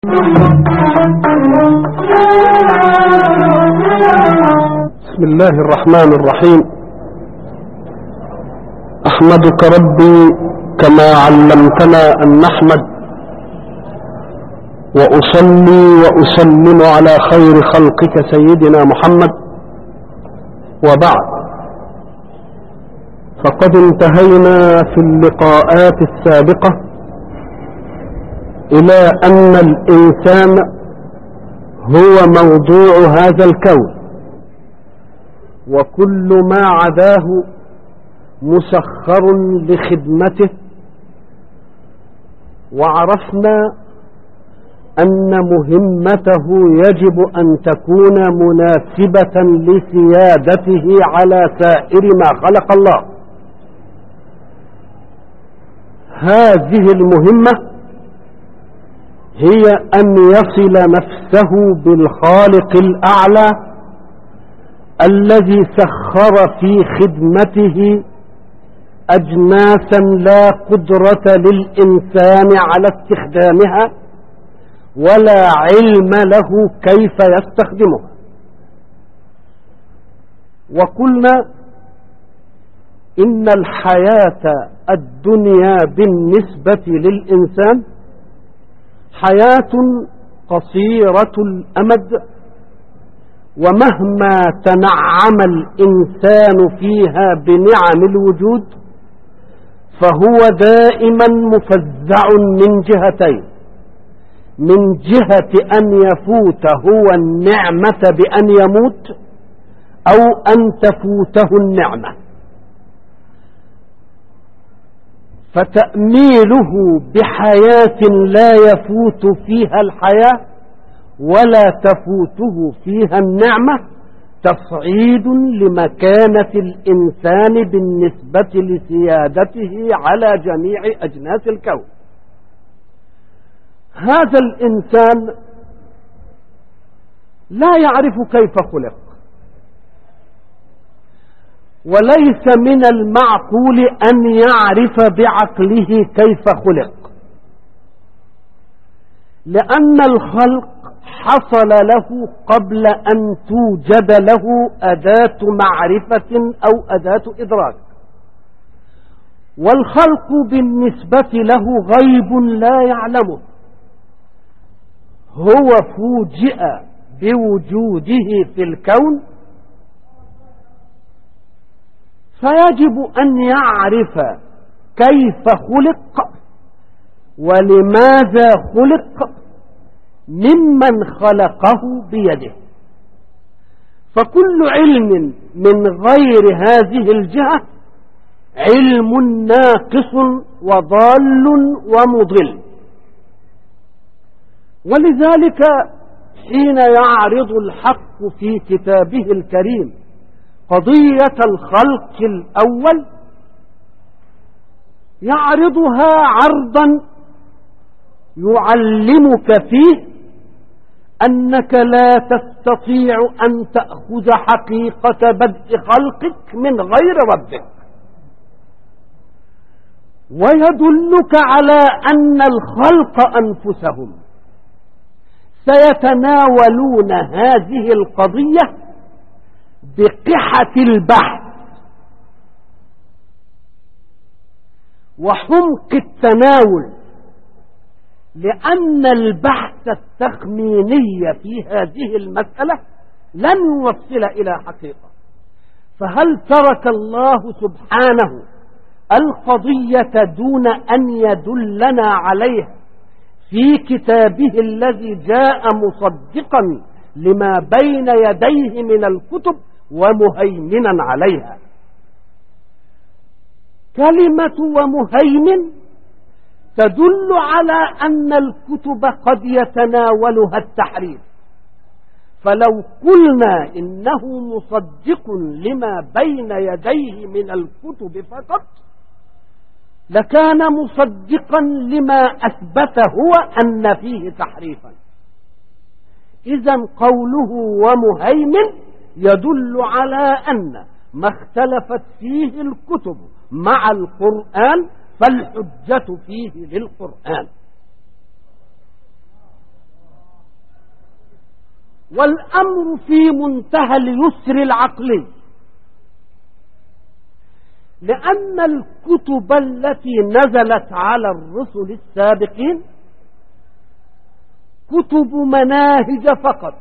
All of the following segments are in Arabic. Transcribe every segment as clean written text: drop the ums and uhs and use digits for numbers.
بسم الله الرحمن الرحيم. أحمدك ربي كما علمتنا أن نحمد، وأصلي وأسلم على خير خلقك سيدنا محمد. وبعد، فقد انتهينا في اللقاءات السابقة إلى أن الإنسان هو موضوع هذا الكون، وكل ما عداه مسخر لخدمته. وعرفنا أن مهمته يجب أن تكون مناسبة لسيادته على سائر ما خلق الله. هذه المهمة هي أن يصل نفسه بالخالق الأعلى الذي سخر في خدمته أجناسا لا قدرة للإنسان على استخدامها ولا علم له كيف يستخدمها. وقلنا إن الحياة الدنيا بالنسبة للإنسان حياة قصيرة الأمد، ومهما تنعم الإنسان فيها بنعم الوجود فهو دائما مفزع من جهتين: من جهة أن يفوت هو النعمة بأن يموت، أو أن تفوته النعمة. فتأميله بحياة لا يفوت فيها الحياة ولا تفوته فيها النعمة تصعيد لمكانة الإنسان بالنسبة لسيادته على جميع أجناس الكون. هذا الإنسان لا يعرف كيف خلق، وليس من المعقول أن يعرف بعقله كيف خلق، لأن الخلق حصل له قبل أن توجد له أداة معرفة أو أداة إدراك. والخلق بالنسبة له غيب لا يعلمه، هو فوجئ بوجوده في الكون، فيجب أن يعرف كيف خلق ولماذا خلق ممن خلقه بيده. فكل علم من غير هذه الجهة علم ناقص وضال ومضل. ولذلك حين يعرض الحق في كتابه الكريم قضية الخلق الأول يعرضها عرضا يعلمك فيه أنك لا تستطيع أن تأخذ حقيقة بدء خلقك من غير ربك، ويدلك على أن الخلق أنفسهم سيتناولون هذه القضية بقحة البحث وحمق التناول، لأن البحث التخميني في هذه المسألة لن يوصل إلى حقيقة. فهل ترك الله سبحانه القضية دون أن يدلنا عليها في كتابه الذي جاء مصدقا لما بين يديه من الكتب ومهيمنا عليها؟ كلمة ومهيمن تدل على أن الكتب قد يتناولها التحريف. فلو قلنا إنه مصدق لما بين يديه من الكتب فقط لكان مصدقا لما أثبت هو أن فيه تحريفا. إذن قوله ومهيمن يدل على أن ما اختلفت فيه الكتب مع القرآن فالحجة فيه للقرآن. والأمر في منتهى اليسر العقلي، لأن الكتب التي نزلت على الرسل السابقين كتب مناهج فقط،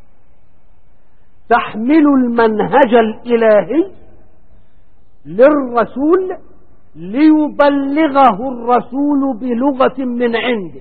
تحمل المنهج الإلهي للرسول ليبلغه الرسول بلغة من عنده،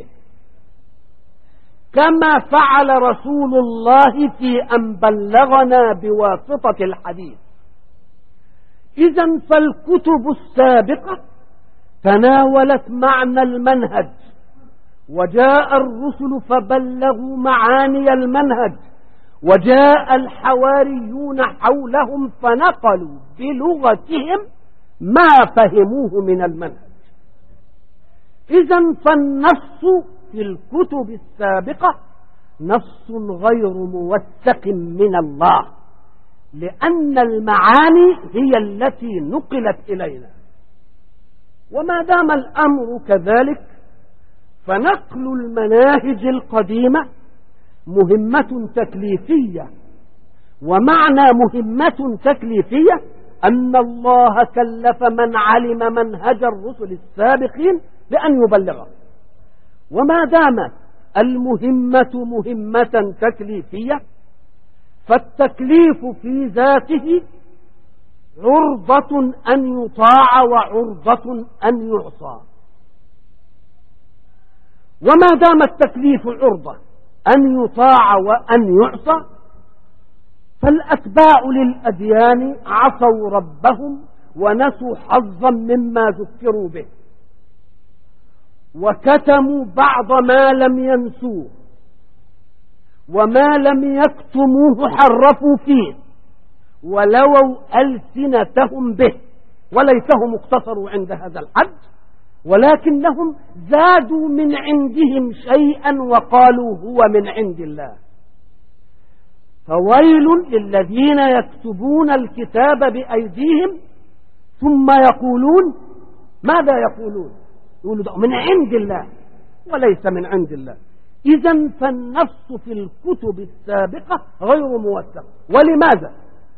كما فعل رسول الله في أن بلغنا بواسطة الحديث. إذن فالكتب السابقة تناولت معنى المنهج، وجاء الرسل فبلغوا معاني المنهج، وجاء الحواريون حولهم فنقلوا بلغتهم ما فهموه من المنهج. إذن فالنص في الكتب السابقة نص غير موثق من الله، لأن المعاني هي التي نقلت إلينا. وما دام الأمر كذلك فنقل المناهج القديمة مهمة تكليفية، ومعنى مهمة تكليفية أن الله كلف من علم منهج الرسل السابقين بأن يبلغه. وما دام المهمة مهمة تكليفية فالتكليف في ذاته عرضة أن يطاع وعرضة أن يعصى. وما دام التكليف عرضة أن يطاع وأن يعصى فالأتباع للأديان عصوا ربهم ونسوا حظا مما ذكروا به، وكتموا بعض ما لم ينسوه، وما لم يكتموه حرفوا فيه ولووا ألسنتهم به، وليتهم اقتصروا عند هذا الحد، ولكنهم زادوا من عندهم شيئا وقالوا هو من عند الله. فويل للذين يكتبون الكتاب بأيديهم ثم يقولون ماذا يقولون؟ يقولوا من عند الله وليس من عند الله. إذن فالنص في الكتب السابقة غير موثق. ولماذا؟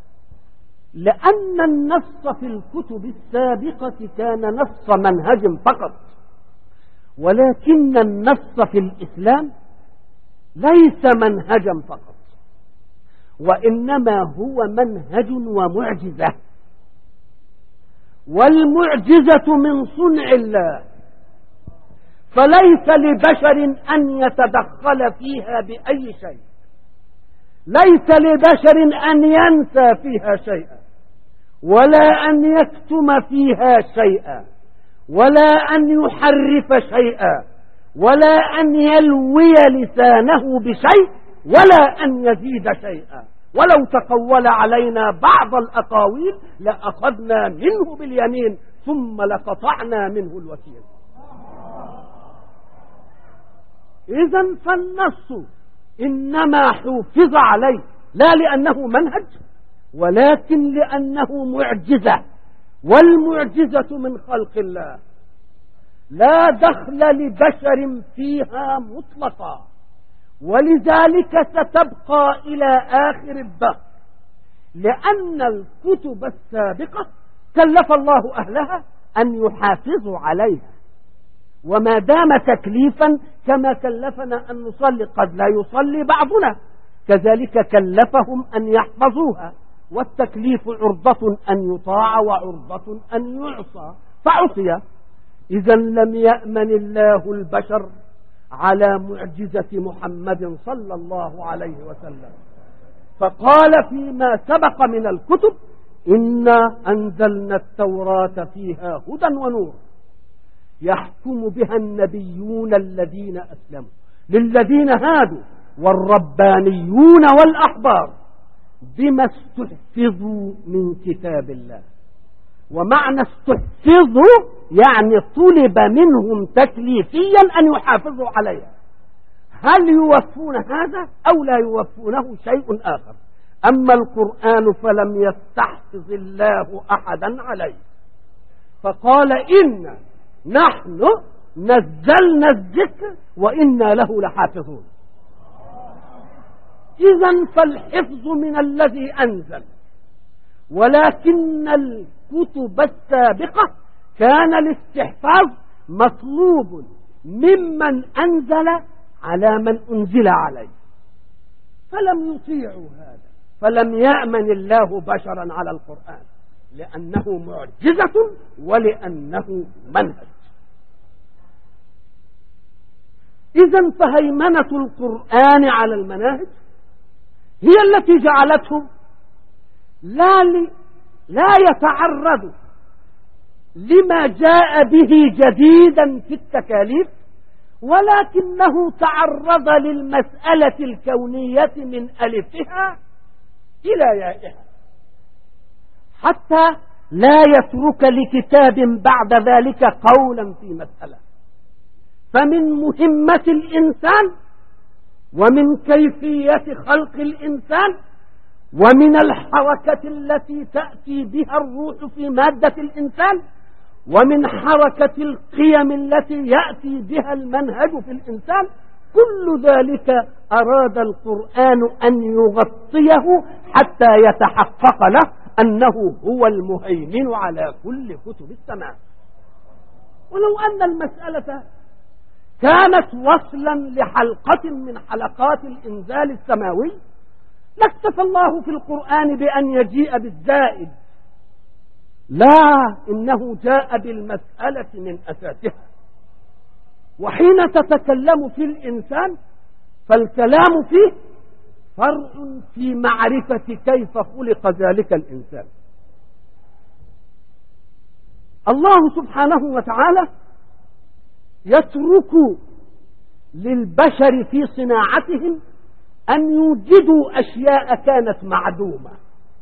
لأن النص في الكتب السابقة كان نص منهج فقط، ولكن النص في الإسلام ليس منهجا فقط، وإنما هو منهج ومعجزة، والمعجزة من صنع الله، فليس لبشر أن يتدخل فيها بأي شيء، ليس لبشر أن ينسى فيها شيئا، ولا أن يكتم فيها شيئا، ولا أن يحرف شيئا، ولا أن يلوي لسانه بشيء، ولا أن يزيد شيئا. ولو تقول علينا بعض الأقاويل لأخذنا منه باليمين ثم لقطعنا منه الوتين. إذن فالنص إنما حفظ عليه لا لأنه منهج، ولكن لأنه معجزة، والمعجزة من خلق الله لا دخل لبشر فيها مطلقا، ولذلك ستبقى إلى آخر الدهر، لأن الكتب السابقة كلف الله أهلها أن يحافظوا عليها، وما دام تكليفا كما كلفنا أن نصلي قد لا يصلي بعضنا، كذلك كلفهم أن يحفظوها، والتكليف عرضة أن يطاع وعرضة أن يعصى، فعصي. إذن لم يأمن الله البشر على معجزة محمد صلى الله عليه وسلم، فقال فيما سبق من الكتب إنا أنزلنا التوراة فيها هدى ونور يحكم بها النبيون الذين أسلموا للذين هادوا والربانيون والأحبار بما استحفظوا من كتاب الله. ومعنى استحفظوا يعني طلب منهم تكليفيا أن يحافظوا عليها. هل يوفون هذا أو لا يوفونه شيء آخر؟ أما القرآن فلم يستحفظ الله أحدا عليه، فقال إن نحن نزلنا الذكر وإنا له لحافظون. إذن فالحفظ من الذي أنزل، ولكن الكتب السابقة كان الاستحفاظ مطلوب ممن أنزل على من أنزل عليه، فلم يطيعوا هذا، فلم يأمن الله بشرا على القرآن، لأنه معجزة ولأنه منهج. إذن فهيمنة القرآن على المناهج هي التي جعلته لا يتعرض لما جاء به جديدا في التكاليف، ولكنه تعرض للمسألة الكونية من ألفها إلى يائها، حتى لا يترك لكتاب بعد ذلك قولا في مسألة. فمن مهمة الإنسان ومن كيفية خلق الإنسان ومن الحركة التي تأتي بها الروح في مادة الإنسان ومن حركة القيم التي يأتي بها المنهج في الإنسان، كل ذلك أراد القرآن أن يغطيه حتى يتحقق له أنه هو المهيمن على كل كتب السماء. ولو أن المسألة كانت وصلا لحلقة من حلقات الإنزال السماوي لاكتفى الله في القرآن بأن يجيء بالزائد، لا، إنه جاء بالمسألة من أساسها. وحين تتكلم في الإنسان فالكلام فيه فرع في معرفة كيف خلق ذلك الإنسان. الله سبحانه وتعالى يترك للبشر في صناعتهم أن يوجدوا أشياء كانت معدومة.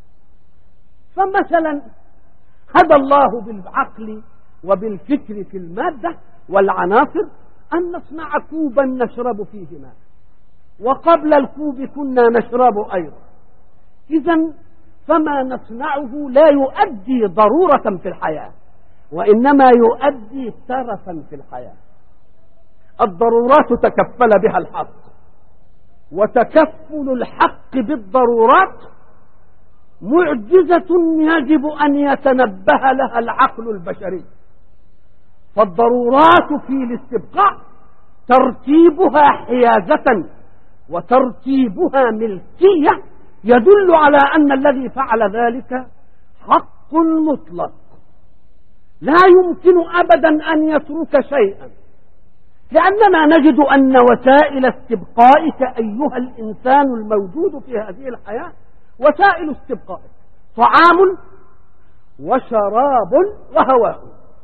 فمثلا هدى الله بالعقل وبالفكر في المادة والعناصر أن نصنع كوبا نشرب فيه ماء، وقبل الكوب كنا نشرب أيضا. إذن فما نصنعه لا يؤدي ضرورة في الحياة، وإنما يؤدي ترفا في الحياة. الضرورات تكفل بها الحق، وتكفل الحق بالضرورات معجزة يجب أن يتنبه لها العقل البشري. فالضرورات في الاستبقاء ترتيبها حيازة وترتيبها ملكية يدل على أن الذي فعل ذلك حق مطلق، لا يمكن أبدا أن يترك شيئا، لأننا نجد أن وسائل استبقائك أيها الإنسان الموجود في هذه الحياة وسائل استبقاء طعام وشراب وهواء.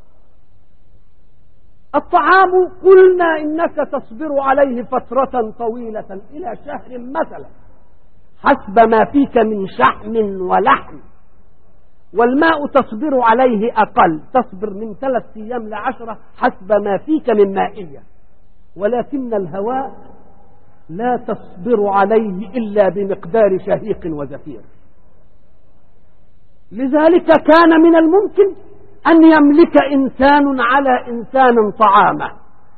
الطعام قلنا إنك تصبر عليه فترة طويلة إلى شهر مثلا حسب ما فيك من شحم ولحم، والماء تصبر عليه أقل، تصبر من 3 أيام ل10 حسب ما فيك من مائية. ولكن الهواء لا تصبر عليه إلا بمقدار شهيق وزفير. لذلك كان من الممكن أن يملك إنسان على إنسان طعامه،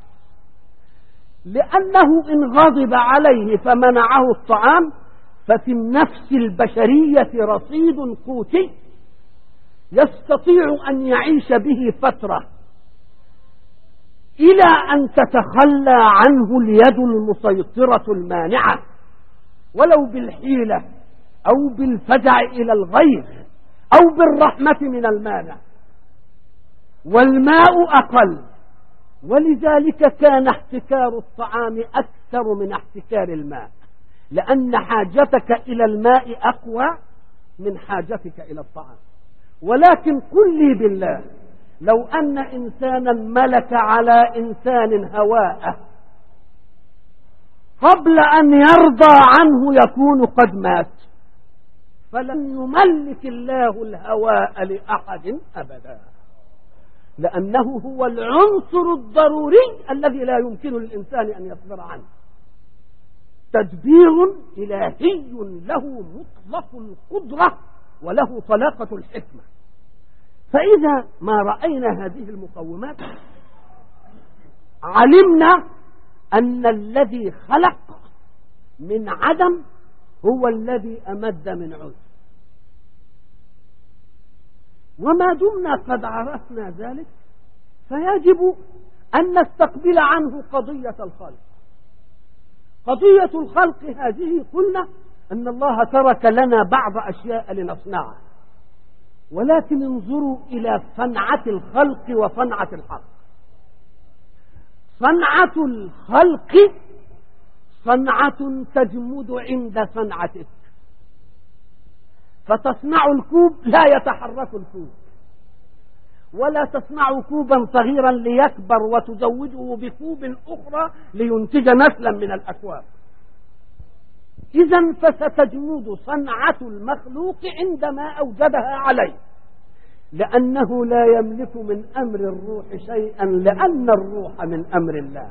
لأنه إن غضب عليه فمنعه الطعام ففي النفس البشرية رصيد قوتي يستطيع أن يعيش به فترة إلى أن تتخلى عنه اليد المسيطرة المانعة، ولو بالحيلة أو بالفزع إلى الغير أو بالرحمة من المانع. والماء أقل، ولذلك كان احتكار الطعام أكثر من احتكار الماء، لأن حاجتك إلى الماء أقوى من حاجتك إلى الطعام. ولكن قل لي بالله، لو أن إنسانا ملك على إنسان هواءه قبل أن يرضى عنه يكون قد مات، فلن يملك الله الهواء لأحد أبدا، لأنه هو العنصر الضروري الذي لا يمكن للإنسان أن يصبر عنه. تدبير إلهي له مطلق القدرة وله طلاقة الحكمة. فإذا ما رأينا هذه المقومات علمنا أن الذي خلق من عدم هو الذي أمد من عذر. وما دمنا قد عرفنا ذلك فيجب أن نستقبل عنه قضية الخلق. قضية الخلق هذه قلنا أن الله ترك لنا بعض أشياء لنصنعها، ولكن انظروا إلى صنعة الخلق وصنعة الحق. صنعة الخلق صنعة تجمد عند صنعتك، فتصنع الكوب لا يتحرك الكوب، ولا تصنع كوبا صغيرا ليكبر وتزوجه بكوب أخرى لينتج نسلا من الأكواب. إذن فستجمد صنعة المخلوق عندما أوجدها عليه، لأنه لا يملك من أمر الروح شيئا، لأن الروح من أمر الله.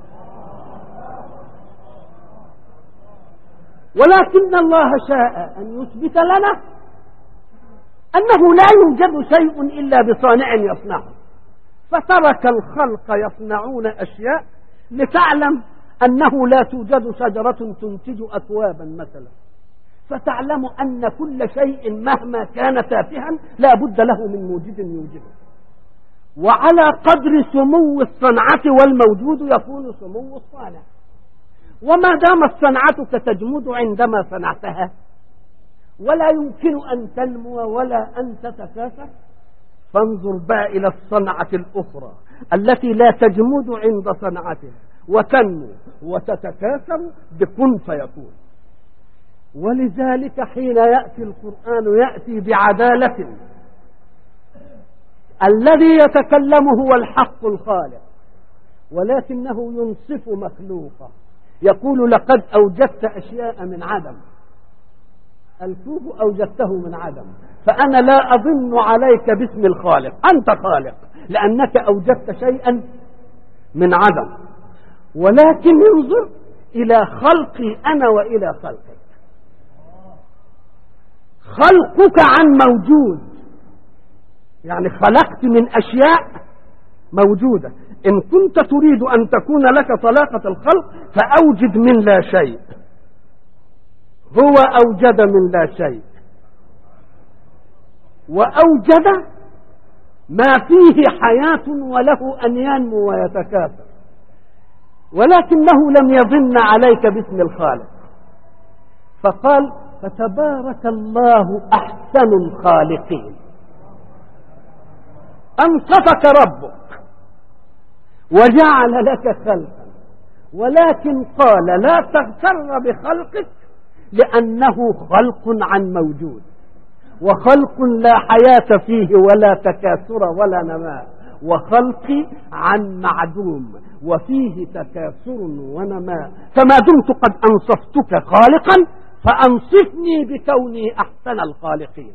ولكن الله شاء أن يثبت لنا أنه لا يوجد شيء إلا بصانع يصنعه، فترك الخلق يصنعون أشياء لتعلم أنه لا توجد شجرة تنتج أكوابا مثلا، فتعلم أن كل شيء مهما كان تافها لا بد له من موجد يوجده. وعلى قدر سمو الصنعة والموجود يكون سمو الصانع. وما دامت صنعتك تجمد عندما صنعتها ولا يمكن أن تنمو ولا أن تتكاثر، فانظر بقى إلى الصنعة الأخرى التي لا تجمد عند صنعتها وتنمو وتتكاثر بكن فيكون. ولذلك حين يأتي القرآن يأتي بعدالة. الذي يتكلم هو الحق الخالق، ولكنه ينصف مخلوقه، يقول لقد أوجدت أشياء من عدم. الكوب أوجدته من عدم، فأنا لا أظن عليك باسم الخالق، أنت خالق لأنك أوجدت شيئا من عدم. ولكن انظر إلى خلقي أنا وإلى خلقك. خلقك عن موجود، يعني خلقت من أشياء موجودة. إن كنت تريد أن تكون لك طلاقة الخلق فأوجد من لا شيء. هو أوجد من لا شيء، وأوجد ما فيه حياة وله أن ينمو ويتكاثر، ولكنه لم يظن عليك باسم الخالق، فقال فتبارك الله أحسن الخالقين. أنصفك ربك وجعل لك خلقا، ولكن قال لا تغتر بخلقك لأنه خلق عن موجود، وخلق لا حياة فيه ولا تكاثر ولا نماء، وخلق عن معدوم وفيه تكاثر ونماء. فما دمت قد أنصفتك خالقا فأنصفني بكوني أحسن الخالقين.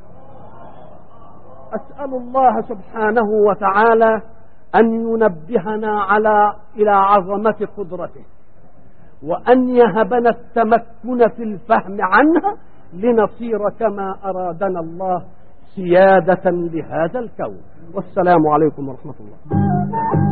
أسأل الله سبحانه وتعالى أن ينبهنا إلى عظمة قدرته، وأن يهبنا التمكن في الفهم عنها لنصير كما أرادنا الله سيادة لهذا الكون. والسلام عليكم ورحمة الله.